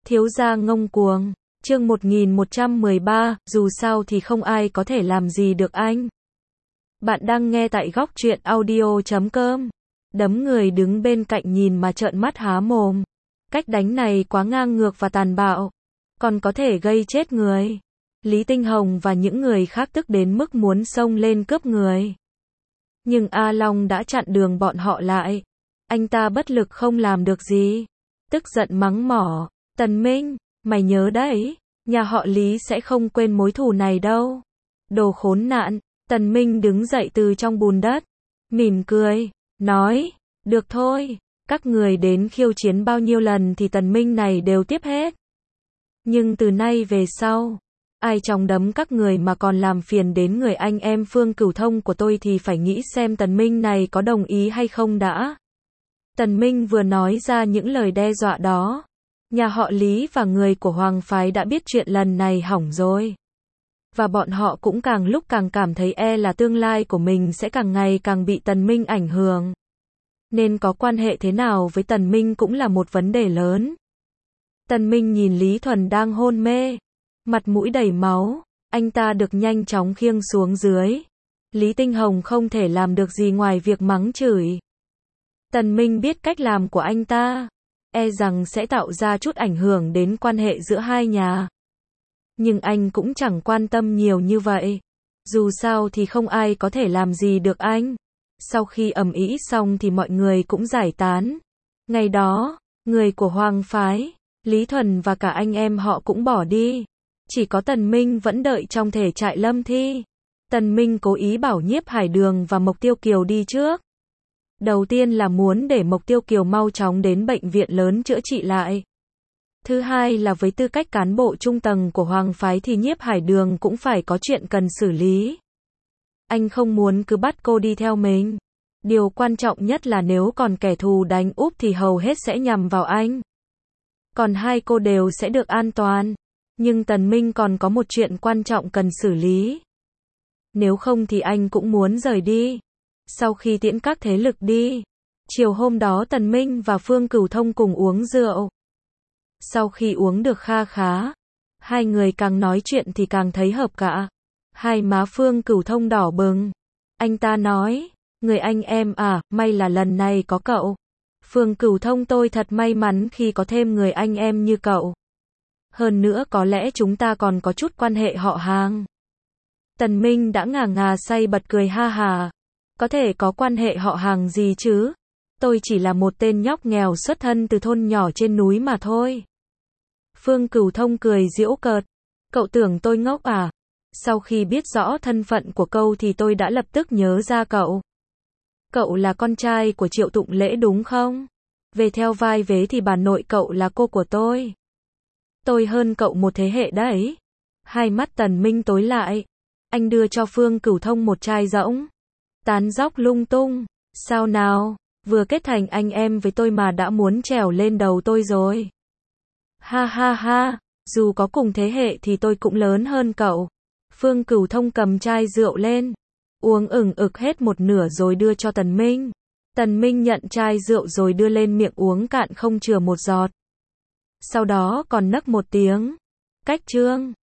Thiếu gia ngông cuồng. Chương 1113, dù sao thì không ai có thể làm gì được anh. Bạn đang nghe tại góc truyện audio.com. Đấm người đứng bên cạnh nhìn mà trợn mắt há mồm. Cách đánh này quá ngang ngược và tàn bạo, còn có thể gây chết người. Lý Tinh Hồng và những người khác tức đến mức muốn xông lên cướp người. Nhưng A Long đã chặn đường bọn họ lại. Anh ta bất lực không làm được gì. Tức giận mắng mỏ, Tần Minh, mày nhớ đấy, nhà họ Lý sẽ không quên mối thù này đâu. Đồ khốn nạn. Tần Minh đứng dậy từ trong bùn đất, mỉm cười, nói, được thôi, các người đến khiêu chiến bao nhiêu lần thì Tần Minh này đều tiếp hết. Nhưng từ nay về sau, ai trong đấm các người mà còn làm phiền đến người anh em Phương Cửu Thông của tôi thì phải nghĩ xem Tần Minh này có đồng ý hay không đã. Tần Minh vừa nói ra những lời đe dọa đó, nhà họ Lý và người của Hoàng phái đã biết chuyện lần này hỏng rồi. Và bọn họ cũng càng lúc càng cảm thấy là tương lai của mình sẽ càng ngày càng bị Tần Minh ảnh hưởng. Nên có quan hệ thế nào với Tần Minh cũng là một vấn đề lớn. Tần Minh nhìn Lý Thuần đang hôn mê, mặt mũi đầy máu, anh ta được nhanh chóng khiêng xuống dưới. Lý Tinh Hồng không thể làm được gì ngoài việc mắng chửi. Tần Minh biết cách làm của anh ta, rằng sẽ tạo ra chút ảnh hưởng đến quan hệ giữa hai nhà. Nhưng anh cũng chẳng quan tâm nhiều như vậy. Dù sao thì không ai có thể làm gì được anh. Sau khi ầm ĩ xong thì mọi người cũng giải tán. Ngày đó, người của Hoàng phái, Lý Thuần và cả anh em họ cũng bỏ đi. Chỉ có Tần Minh vẫn đợi trong thể trại Lâm Thi. Tần Minh cố ý bảo Nhiếp Hải Đường và Mộc Tiêu Kiều đi trước. Đầu tiên là muốn để Mộc Tiêu Kiều mau chóng đến bệnh viện lớn chữa trị lại. Thứ hai là với tư cách cán bộ trung tầng của Hoàng phái thì Nhiếp Hải Đường cũng phải có chuyện cần xử lý. Anh không muốn cứ bắt cô đi theo mình. Điều quan trọng nhất là nếu còn kẻ thù đánh úp thì hầu hết sẽ nhằm vào anh. Còn hai cô đều sẽ được an toàn. Nhưng Tần Minh còn có một chuyện quan trọng cần xử lý. Nếu không thì anh cũng muốn rời đi. Sau khi tiễn các thế lực đi, chiều hôm đó Tần Minh và Phương Cửu Thông cùng uống rượu. Sau khi uống được kha khá, hai người càng nói chuyện thì càng thấy hợp cả. Hai má Phương Cửu Thông đỏ bừng. Anh ta nói, người anh em à, may là lần này có cậu. Phương Cửu Thông, tôi thật may mắn khi có thêm người anh em như cậu. Hơn nữa có lẽ chúng ta còn có chút quan hệ họ hàng. Tần Minh đã ngà ngà say bật cười ha hà. Có thể có quan hệ họ hàng gì chứ? Tôi chỉ là một tên nhóc nghèo xuất thân từ thôn nhỏ trên núi mà thôi. Phương Cửu Thông cười giễu cợt. Cậu tưởng tôi ngốc à? Sau khi biết rõ thân phận của cậu thì tôi đã lập tức nhớ ra cậu. Cậu là con trai của Triệu Tụng Lễ đúng không? Về theo vai vế thì bà nội cậu là cô của tôi. Tôi hơn cậu một thế hệ đấy. Hai mắt Tần Minh tối lại. Anh đưa cho Phương Cửu Thông một chai rỗng. Tán dóc lung tung. Sao nào? Vừa kết thành anh em với tôi mà đã muốn trèo lên đầu tôi rồi. Ha ha ha, dù có cùng thế hệ thì tôi cũng lớn hơn cậu. Phương Cửu Thông cầm chai rượu lên, uống ực hết một nửa rồi đưa cho Tần Minh. Tần Minh nhận chai rượu rồi đưa lên miệng uống cạn không chừa một giọt. Sau đó còn nấc một tiếng. Cách chương.